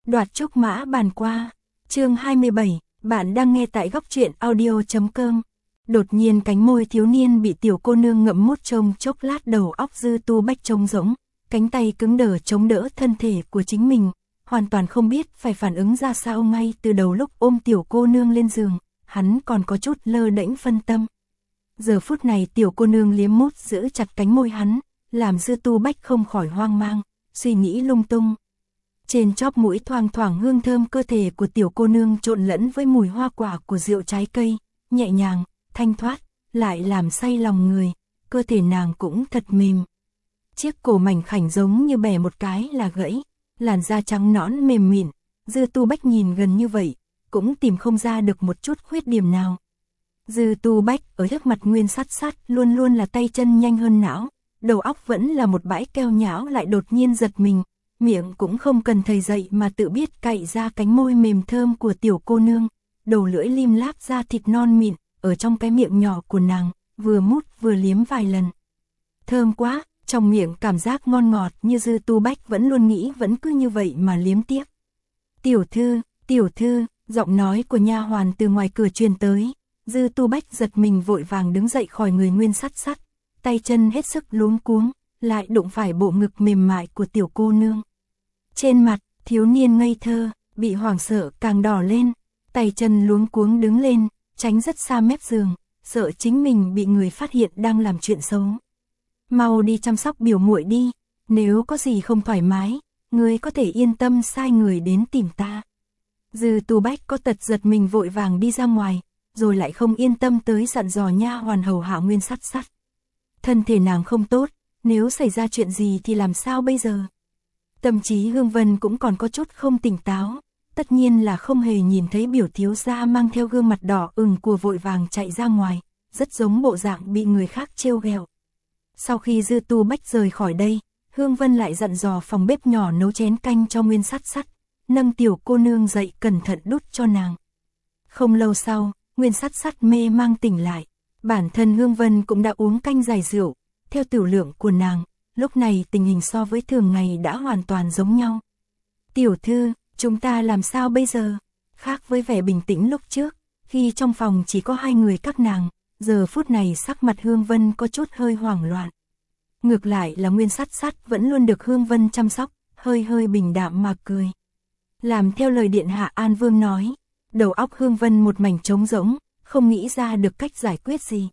Đoạt trúc mã bàn qua. Chương 27, bạn đang nghe tại góc truyện audio.com. Đột nhiên cánh môi thiếu niên bị tiểu cô nương ngậm mút trông chốc lát, đầu óc Dư Tu Bách trống rỗng, cánh tay cứng đờ chống đỡ thân thể của chính mình, hoàn toàn không biết phải phản ứng ra sao. Ngay từ đầu lúc ôm tiểu cô nương lên giường, hắn còn có chút lơ đễnh phân tâm. Giờ phút này tiểu cô nương liếm mút giữ chặt cánh môi hắn, làm Dư Tu Bách không khỏi hoang mang, suy nghĩ lung tung. Trên chóp mũi thoang thoảng hương thơm cơ thể của tiểu cô nương trộn lẫn với mùi hoa quả của rượu trái cây, nhẹ nhàng, thanh thoát, lại làm say lòng người, cơ thể nàng cũng thật mềm. Chiếc cổ mảnh khảnh giống như bẻ một cái là gãy, làn da trắng nõn mềm mịn, Dư Tu Bách nhìn gần như vậy, cũng tìm không ra được một chút khuyết điểm nào. Dư Tu Bách ở trước mặt Nguyên Sát Sát luôn luôn là tay chân nhanh hơn não, đầu óc vẫn là một bãi keo nhão, lại đột nhiên giật mình, miệng cũng không cần thầy dạy mà tự biết cạy ra cánh môi mềm thơm của tiểu cô nương, đầu lưỡi lim láp ra thịt non mịn, ở trong cái miệng nhỏ của nàng, vừa mút vừa liếm vài lần. Thơm quá, trong miệng cảm giác ngon ngọt như Dư Tu Bách vẫn luôn nghĩ vẫn cứ như vậy mà liếm tiếp. Tiểu thư, giọng nói của nha hoàn từ ngoài cửa truyền tới. Dư Tu Bách giật mình vội vàng đứng dậy khỏi người Nguyên Sát Sát, tay chân hết sức luống cuống, lại đụng phải bộ ngực mềm mại của tiểu cô nương. Trên mặt, thiếu niên ngây thơ, bị hoảng sợ càng đỏ lên, tay chân luống cuống đứng lên, tránh rất xa mép giường, sợ chính mình bị người phát hiện đang làm chuyện xấu. Mau đi chăm sóc biểu muội đi, nếu có gì không thoải mái, ngươi có thể yên tâm sai người đến tìm ta. Dư Tu Bách có tật giật mình vội vàng đi ra ngoài, rồi lại không yên tâm tới dặn dò nha hoàn hầu hạ Nguyên Sát Sát. Thân thể nàng không tốt, nếu xảy ra chuyện gì thì làm sao bây giờ? Tâm trí Hương Vân cũng còn có chút không tỉnh táo, tất nhiên là không hề nhìn thấy biểu thiếu gia mang theo gương mặt đỏ ửng của vội vàng chạy ra ngoài, rất giống bộ dạng bị người khác trêu ghẹo. Sau khi Dư Tu Bách rời khỏi đây, Hương Vân lại dặn dò phòng bếp nhỏ nấu chén canh cho Nguyên Sát Sát, nâng tiểu cô nương dậy cẩn thận đút cho nàng. Không lâu sau, Nguyên Sát Sát mê mang tỉnh lại, bản thân Hương Vân cũng đã uống canh giải rượu, theo tiểu lượng của nàng, lúc này tình hình so với thường ngày đã hoàn toàn giống nhau. Tiểu thư, chúng ta làm sao bây giờ? Khác với vẻ bình tĩnh lúc trước, khi trong phòng chỉ có hai người các nàng, giờ phút này sắc mặt Hương Vân có chút hơi hoảng loạn. Ngược lại là Nguyên Sát Sát vẫn luôn được Hương Vân chăm sóc, hơi bình đạm mà cười. Làm theo lời điện hạ An Vương nói, đầu óc Hương Vân một mảnh trống rỗng, không nghĩ ra được cách giải quyết gì.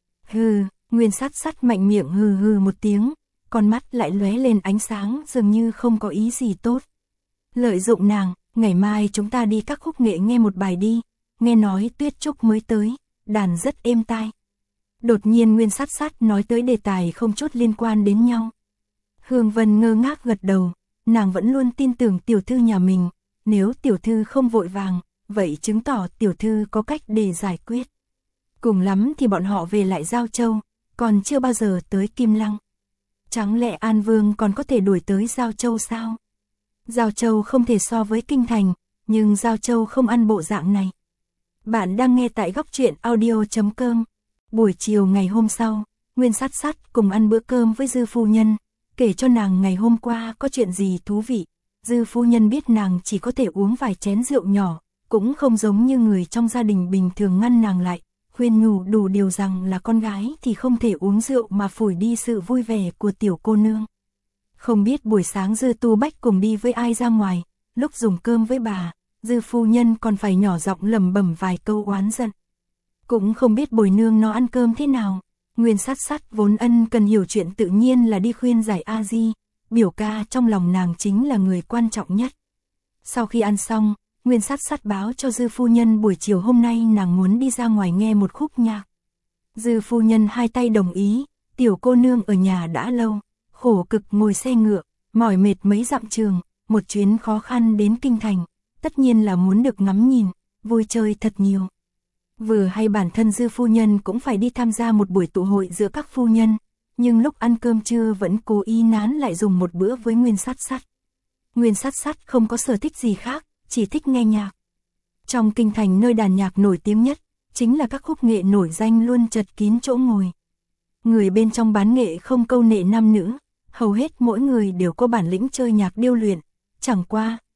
Hừ, Nguyên Sát Sát mạnh miệng hừ một tiếng, con mắt lại lóe lên ánh sáng dường như không có ý gì tốt. Lợi dụng nàng, ngày mai chúng ta đi các khúc nghệ nghe một bài đi, nghe nói Tuyết Trúc mới tới, đàn rất êm tai. Đột nhiên Nguyên Sát Sát nói tới đề tài không chút liên quan đến nhau. Hương Vân ngơ ngác gật đầu, nàng vẫn luôn tin tưởng tiểu thư nhà mình, nếu tiểu thư không vội vàng, vậy chứng tỏ tiểu thư có cách để giải quyết. Cùng lắm thì bọn họ về lại Giao Châu, còn chưa bao giờ tới Kim Lăng. Chẳng lẽ An Vương còn có thể đuổi tới Giao Châu sao? Giao Châu không thể so với Kinh Thành, nhưng Giao Châu không ăn bộ dạng này. Bạn đang nghe tại góc truyện audio.com. Buổi chiều ngày hôm sau, Nguyên Sát Sát cùng ăn bữa cơm với Dư phu nhân, kể cho nàng ngày hôm qua có chuyện gì thú vị. Dư phu nhân biết nàng chỉ có thể uống vài chén rượu nhỏ, cũng không giống như người trong gia đình bình thường ngăn nàng lại, khuyên nhủ đủ điều rằng là con gái thì không thể uống rượu mà phủi đi sự vui vẻ của tiểu cô nương. Không biết buổi sáng Dư Tu Bách cùng đi với ai ra ngoài, lúc dùng cơm với bà, Dư phu nhân còn phải nhỏ giọng lẩm bẩm vài câu oán giận. Cũng không biết bồi nương nó ăn cơm thế nào. Nguyên Sát Sát vốn ân cần hiểu chuyện tự nhiên là đi khuyên giải A Di, biểu ca trong lòng nàng chính là người quan trọng nhất. Sau khi ăn xong, Nguyên Sát Sát báo cho Dư phu nhân buổi chiều hôm nay nàng muốn đi ra ngoài nghe một khúc nhạc. Dư phu nhân hai tay đồng ý, tiểu cô nương ở nhà đã lâu, khổ cực ngồi xe ngựa, mỏi mệt mấy dặm trường, một chuyến khó khăn đến Kinh Thành, tất nhiên là muốn được ngắm nhìn, vui chơi thật nhiều. Vừa hay bản thân Dư phu nhân cũng phải đi tham gia một buổi tụ hội giữa các phu nhân, nhưng lúc ăn cơm trưa vẫn cố ý nán lại dùng một bữa với Nguyên Sát Sát. Nguyên Sát Sát không có sở thích gì khác, chỉ thích nghe nhạc. Trong Kinh Thành nơi đàn nhạc nổi tiếng nhất, chính là các khúc nghệ nổi danh luôn chật kín chỗ ngồi. Người bên trong bán nghệ không câu nệ nam nữ, hầu hết mỗi người đều có bản lĩnh chơi nhạc điêu luyện, chẳng qua,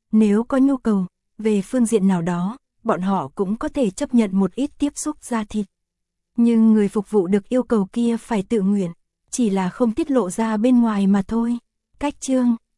Nếu có nhu cầu, về phương diện nào đó, bọn họ cũng có thể chấp nhận một ít tiếp xúc da thịt. Nhưng người phục vụ được yêu cầu kia phải tự nguyện, chỉ là không tiết lộ ra bên ngoài mà thôi. Cách chương